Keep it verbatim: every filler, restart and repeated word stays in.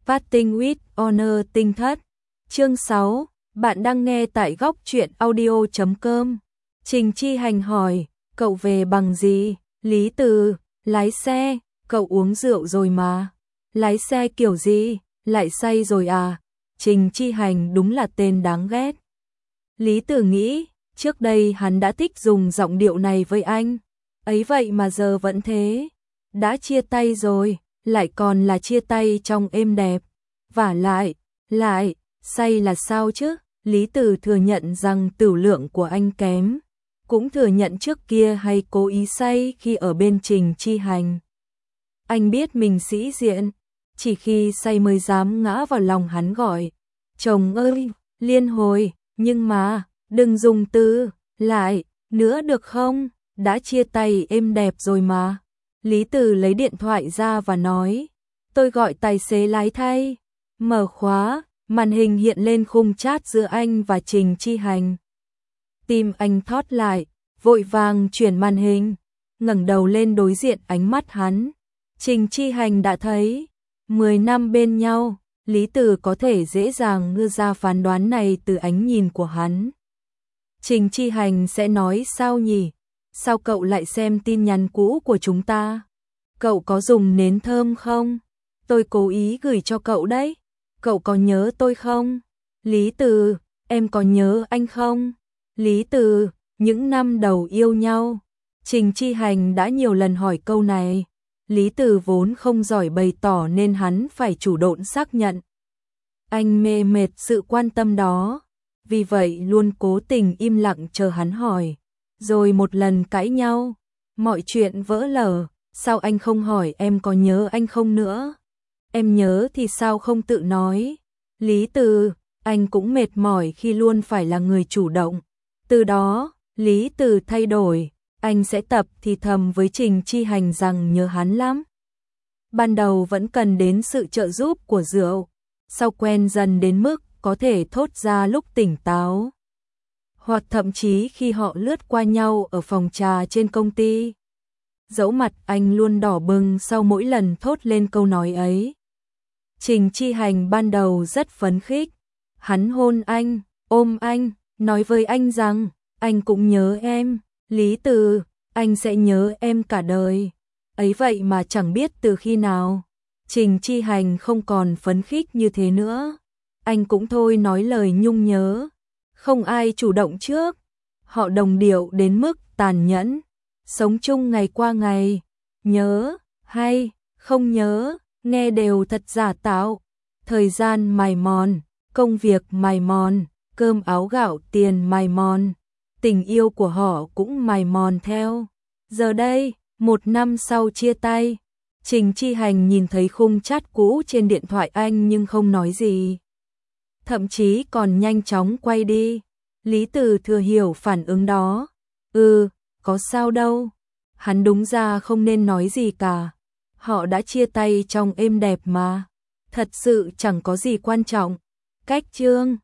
Phát tinh with honor tinh thất. Chương sáu, bạn đang nghe tại góc truyện audio chấm com. Trình Chi Hành hỏi, cậu về bằng gì? Lý Từ, lái xe, cậu uống rượu rồi mà. Lái xe kiểu gì? Lại say rồi à? Trình Chi Hành đúng là tên đáng ghét. Lý Từ nghĩ, trước đây hắn đã thích dùng giọng điệu này với anh. Ấy vậy mà giờ vẫn thế. Đã chia tay rồi, lại còn là chia tay trong êm đẹp. Vả lại, lại, say là sao chứ? Lý Từ thừa nhận rằng tửu lượng của anh kém. Cũng thừa nhận trước kia hay cố ý say khi ở bên Trình Chi Hành. Anh biết mình sĩ diện, chỉ khi say mới dám ngã vào lòng hắn gọi. Chồng ơi, liên hồi, nhưng mà, đừng dùng từ, lại, nữa được không? Đã chia tay êm đẹp rồi mà. Lý Từ lấy điện thoại ra và nói, tôi gọi tài xế lái thay. Mở khóa, màn hình hiện lên khung chat giữa anh và Trình Chi Hành. Tim anh thót lại, vội vàng chuyển màn hình, ngẩng đầu lên đối diện ánh mắt hắn. Trình Chi Hành đã thấy, mười năm bên nhau, Lý Từ có thể dễ dàng đưa ra phán đoán này từ ánh nhìn của hắn. Trình Chi Hành sẽ nói sao nhỉ? Sao cậu lại xem tin nhắn cũ của chúng ta? Cậu có dùng nến thơm không? Tôi cố ý gửi cho cậu đấy. Cậu có nhớ tôi không? Lý Từ, em có nhớ anh không? Lý Từ, những năm đầu yêu nhau. Trình Chi Hành đã nhiều lần hỏi câu này. Lý Từ vốn không giỏi bày tỏ nên hắn phải chủ động xác nhận. Anh mê mệt sự quan tâm đó. Vì vậy luôn cố tình im lặng chờ hắn hỏi. Rồi một lần cãi nhau. Mọi chuyện vỡ lở. Sao anh không hỏi em có nhớ anh không nữa? Em nhớ thì sao không tự nói? Lý Từ, anh cũng mệt mỏi khi luôn phải là người chủ động. Từ đó, Lý Từ thay đổi. Anh sẽ tập thì thầm với Trình Chi Hành rằng nhớ hắn lắm. Ban đầu vẫn cần đến sự trợ giúp của rượu. Sau quen dần đến mức có thể thốt ra lúc tỉnh táo. Hoặc thậm chí khi họ lướt qua nhau ở phòng trà trên công ty. Dẫu mặt anh luôn đỏ bừng sau mỗi lần thốt lên câu nói ấy. Trình Chi Hành ban đầu rất phấn khích. Hắn hôn anh, ôm anh, nói với anh rằng, anh cũng nhớ em. Lý Từ, anh sẽ nhớ em cả đời. Ấy vậy mà chẳng biết từ khi nào, Trình Chi Hành không còn phấn khích như thế nữa. Anh cũng thôi nói lời nhung nhớ. Không ai chủ động trước. Họ đồng điệu đến mức tàn nhẫn. Sống chung ngày qua ngày. Nhớ, hay, không nhớ, nghe đều thật giả tạo. Thời gian mài mòn, công việc mài mòn, cơm áo gạo tiền mài mòn. Tình yêu của họ cũng mài mòn theo. Giờ đây, một năm sau chia tay, Trình Chi Hành nhìn thấy khung chat cũ trên điện thoại anh nhưng không nói gì. Thậm chí còn nhanh chóng quay đi. Lý Từ thừa hiểu phản ứng đó. Ừ, có sao đâu. Hắn đúng ra không nên nói gì cả. Họ đã chia tay trong êm đẹp mà. Thật sự chẳng có gì quan trọng. Cách chương